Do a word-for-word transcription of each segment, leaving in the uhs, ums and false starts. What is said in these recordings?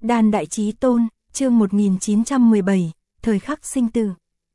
Đan Đại Chí Tôn, chương một nghìn chín trăm mười bảy, thời khắc sinh tử.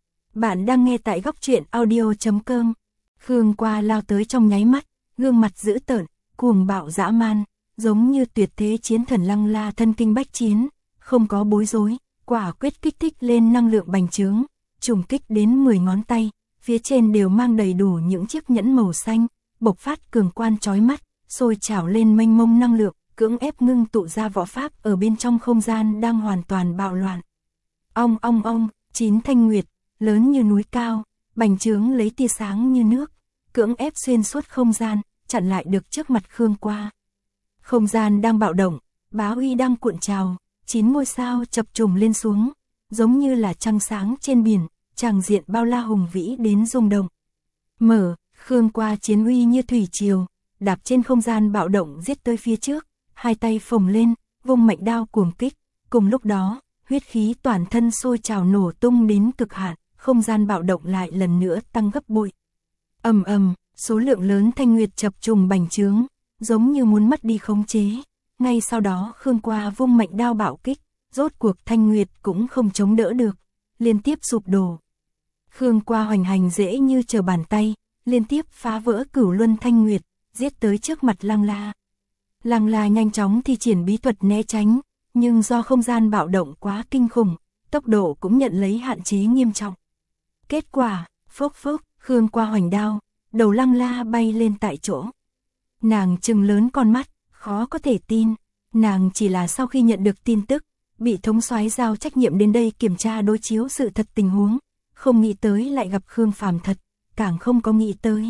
Bạn đang nghe tại góc truyện audio chấm com. Khương Qua lao tới trong nháy mắt, gương mặt dữ tợn, cuồng bạo dã man, giống như tuyệt thế chiến thần Lăng La thân kinh bách chiến, không có bối rối, quả quyết kích thích lên năng lượng bành trướng, trùng kích đến mười ngón tay, phía trên đều mang đầy đủ những chiếc nhẫn màu xanh, bộc phát cường quan chói mắt, sôi trào lên mênh mông năng lượng, cưỡng ép ngưng tụ ra võ pháp ở bên trong không gian đang hoàn toàn bạo loạn. Ong ong ong, chín thanh nguyệt, lớn như núi cao, bành trướng lấy tia sáng như nước, cưỡng ép xuyên suốt không gian, chặn lại được trước mặt Khương Qua. Không gian đang bạo động, bá uy đang cuộn trào, chín ngôi sao chập trùng lên xuống, giống như là trăng sáng trên biển, tràng diện bao la hùng vĩ đến rung động. Mở, Khương Qua chiến uy như thủy triều, đạp trên không gian bạo động giết tới phía trước, hai tay phồng lên, vung mạnh đao cuồng kích, cùng lúc đó, huyết khí toàn thân sôi trào nổ tung đến cực hạn, không gian bạo động lại lần nữa tăng gấp bội. Ầm ầm, số lượng lớn thanh nguyệt chập trùng bành trướng, giống như muốn mất đi khống chế. Ngay sau đó Khương Qua vung mạnh đao bạo kích, rốt cuộc thanh nguyệt cũng không chống đỡ được, liên tiếp sụp đổ. Khương Qua hoành hành dễ như trở bàn tay, liên tiếp phá vỡ cửu luân thanh nguyệt, giết tới trước mặt Lăng La. Lăng La nhanh chóng thi triển bí thuật né tránh, nhưng do không gian bạo động quá kinh khủng, tốc độ cũng nhận lấy hạn chế nghiêm trọng. Kết quả, phốc phốc, Khương Qua hoành đao, đầu Lăng La bay lên tại chỗ. Nàng trừng lớn con mắt, khó có thể tin, nàng chỉ là sau khi nhận được tin tức, bị thống soái giao trách nhiệm đến đây kiểm tra đối chiếu sự thật tình huống, không nghĩ tới lại gặp Khương Phàm thật, càng không có nghĩ tới.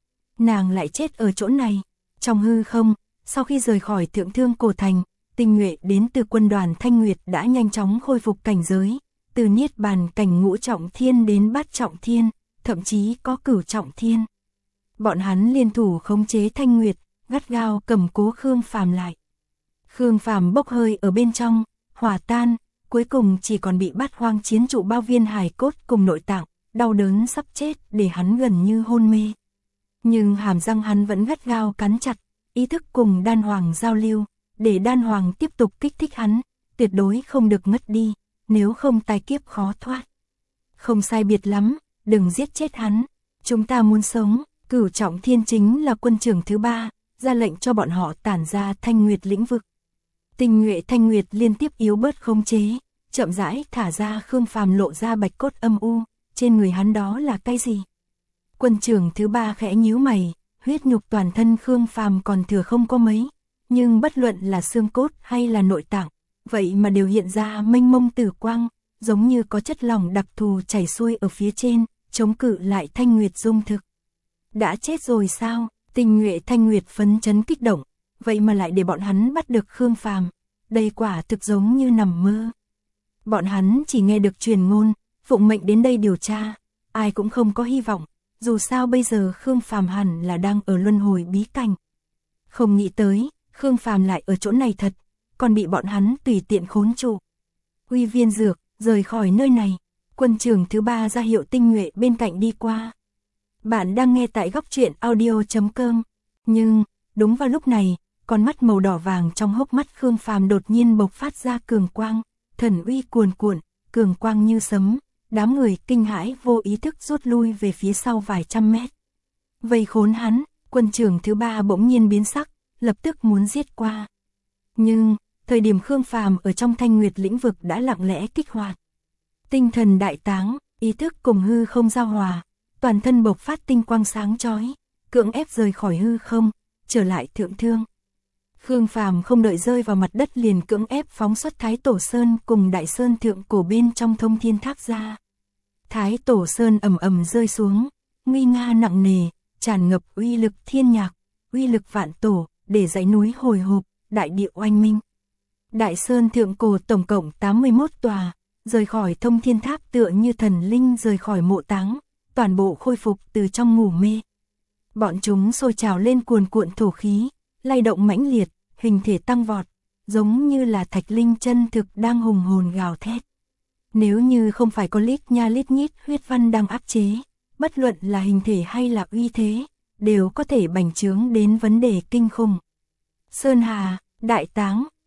Nàng lại chết ở chỗ này, trong hư không, sau khi rời khỏi Thượng Thương Cổ Thành, tinh nhuệ đến từ quân đoàn Thanh Nguyệt đã nhanh chóng khôi phục cảnh giới, từ niết bàn cảnh ngũ trọng thiên đến bát trọng thiên, thậm chí có cửu trọng thiên. Bọn hắn liên thủ khống chế Thanh Nguyệt, gắt gao cầm cố Khương Phàm lại. Khương Phàm bốc hơi ở bên trong, hòa tan, cuối cùng chỉ còn bị bát hoang chiến trụ bao viên hài cốt cùng nội tạng, đau đớn sắp chết để hắn gần như hôn mê. Nhưng hàm răng hắn vẫn gắt gao cắn chặt, ý thức cùng đan hoàng giao lưu, để đan hoàng tiếp tục kích thích hắn, tuyệt đối không được ngất đi, nếu không tai kiếp khó thoát. Không sai biệt lắm, đừng giết chết hắn, chúng ta muốn sống. Cửu trọng thiên chính là quân trưởng thứ ba, ra lệnh cho bọn họ tản ra thanh nguyệt lĩnh vực. Tinh nhuệ thanh nguyệt liên tiếp yếu bớt khống chế, chậm rãi thả ra Khương Phàm lộ ra bạch cốt âm u, trên người hắn đó là cái gì? Quân trưởng thứ ba khẽ nhíu mày, huyết nhục toàn thân Khương Phàm còn thừa không có mấy, nhưng bất luận là xương cốt hay là nội tạng, vậy mà đều hiện ra mênh mông tử quang, giống như có chất lỏng đặc thù chảy xuôi ở phía trên, chống cự lại thanh nguyệt dung thực. Đã chết rồi sao? Tinh nhuệ thanh nguyệt phấn chấn kích động, vậy mà lại để bọn hắn bắt được Khương Phàm, đây quả thực giống như nằm mơ. Bọn hắn chỉ nghe được truyền ngôn, phụng mệnh đến đây điều tra, ai cũng không có hy vọng, dù sao bây giờ Khương Phàm hẳn là đang ở luân hồi bí cảnh. Không nghĩ tới, Khương Phàm lại ở chỗ này thật, còn bị bọn hắn tùy tiện khốn trụ. Uy Viên Dược, rời khỏi nơi này, quân trưởng thứ ba ra hiệu tinh nhuệ bên cạnh đi qua. Bạn đang nghe tại góc truyện audio chấm com. Nhưng, đúng vào lúc này, con mắt màu đỏ vàng trong hốc mắt Khương Phàm đột nhiên bộc phát ra cường quang, thần uy cuồn cuộn, cường quang như sấm, đám người kinh hãi vô ý thức rút lui về phía sau vài trăm mét. Vây khốn hắn, quân trưởng thứ ba bỗng nhiên biến sắc, lập tức muốn giết qua. Nhưng, thời điểm Khương Phàm ở trong thanh nguyệt lĩnh vực đã lặng lẽ kích hoạt. Tinh thần đại táng, ý thức cùng hư không giao hòa. Toàn thân bộc phát tinh quang sáng chói, cưỡng ép rời khỏi hư không, trở lại Thượng Thương. Khương Phàm không đợi rơi vào mặt đất liền cưỡng ép phóng xuất Thái Tổ Sơn cùng Đại Sơn Thượng Cổ bên trong thông thiên tháp ra. Thái Tổ Sơn ầm ầm rơi xuống, nguy nga nặng nề, tràn ngập uy lực thiên nhạc, uy lực vạn tổ, để dãy núi hồi hộp, đại địa oanh minh. Đại Sơn Thượng Cổ tổng cộng tám mươi mốt tòa, rời khỏi thông thiên tháp tựa như thần linh rời khỏi mộ táng. Toàn bộ khôi phục từ trong ngủ mê. Bọn chúng sôi trào lên cuồn cuộn thổ khí, lay động mãnh liệt, hình thể tăng vọt, giống như là thạch linh chân thực đang hùng hồn gào thét. Nếu như không phải có lít nha lít nhít huyết văn đang áp chế, bất luận là hình thể hay là uy thế, đều có thể bành trướng đến vấn đề kinh khủng. Sơn Hà, Đại Táng,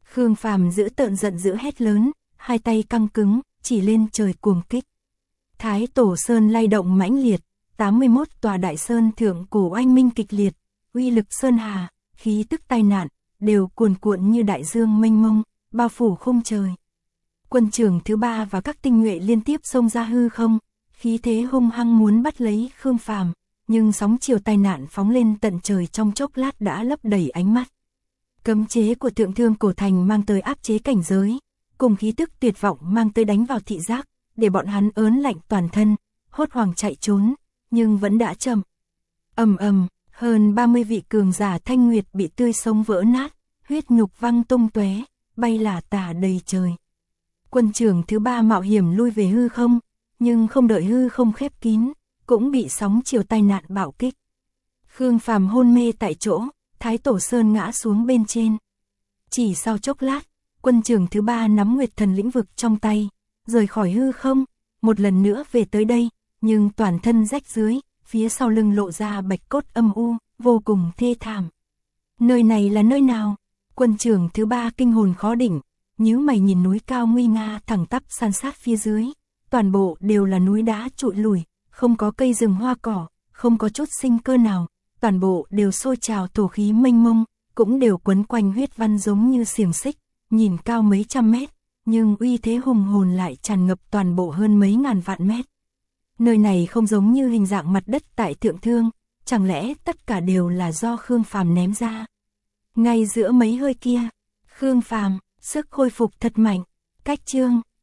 Khương Phàm giữ tợn giận dữ hét lớn, hai tay căng cứng, chỉ lên trời cuồng kích. Thái Tổ Sơn lay động mãnh liệt, tám mươi mốt tòa đại sơn thượng cổ oanh minh kịch liệt, uy lực sơn hà, khí tức tai nạn, đều cuồn cuộn như đại dương mênh mông, bao phủ khung trời. Quân trưởng thứ ba và các tinh nhuệ liên tiếp xông ra hư không, khí thế hung hăng muốn bắt lấy Khương Phàm, nhưng sóng chiều tai nạn phóng lên tận trời trong chốc lát đã lấp đầy ánh mắt. Cấm chế của Thượng Thương Cổ Thành mang tới áp chế cảnh giới, cùng khí tức tuyệt vọng mang tới đánh vào thị giác, để bọn hắn ớn lạnh toàn thân, hốt hoảng chạy trốn, nhưng vẫn đã chậm. Ầm ầm, hơn ba mươi vị cường giả Thanh Nguyệt bị tươi sống vỡ nát, huyết nhục văng tung tóe, bay lả tả đầy trời. Quân trưởng thứ ba mạo hiểm lui về hư không, nhưng không đợi hư không khép kín, cũng bị sóng chiều tai nạn bạo kích. Khương Phàm hôn mê tại chỗ, Thái Tổ Sơn ngã xuống bên trên. Chỉ sau chốc lát, quân trưởng thứ ba nắm Nguyệt Thần lĩnh vực trong tay, rời khỏi hư không, một lần nữa về tới đây, nhưng toàn thân rách dưới, phía sau lưng lộ ra bạch cốt âm u, vô cùng thê thảm. Nơi này là nơi nào? Quân trưởng thứ ba kinh hồn khó đỉnh, nhíu mày nhìn núi cao nguy nga thẳng tắp san sát phía dưới, toàn bộ đều là núi đá trụi lùi, không có cây rừng hoa cỏ, không có chút sinh cơ nào, toàn bộ đều sôi trào thổ khí mênh mông, cũng đều quấn quanh huyết văn giống như xiềng xích, nhìn cao mấy trăm mét, nhưng uy thế hùng hồn lại tràn ngập toàn bộ hơn mấy ngàn vạn mét. Nơi này không giống như hình dạng mặt đất tại Thượng Thương, chẳng lẽ tất cả đều là do Khương Phàm ném ra? Ngay giữa mấy hơi kia, Khương Phàm, sức khôi phục thật mạnh, cách chương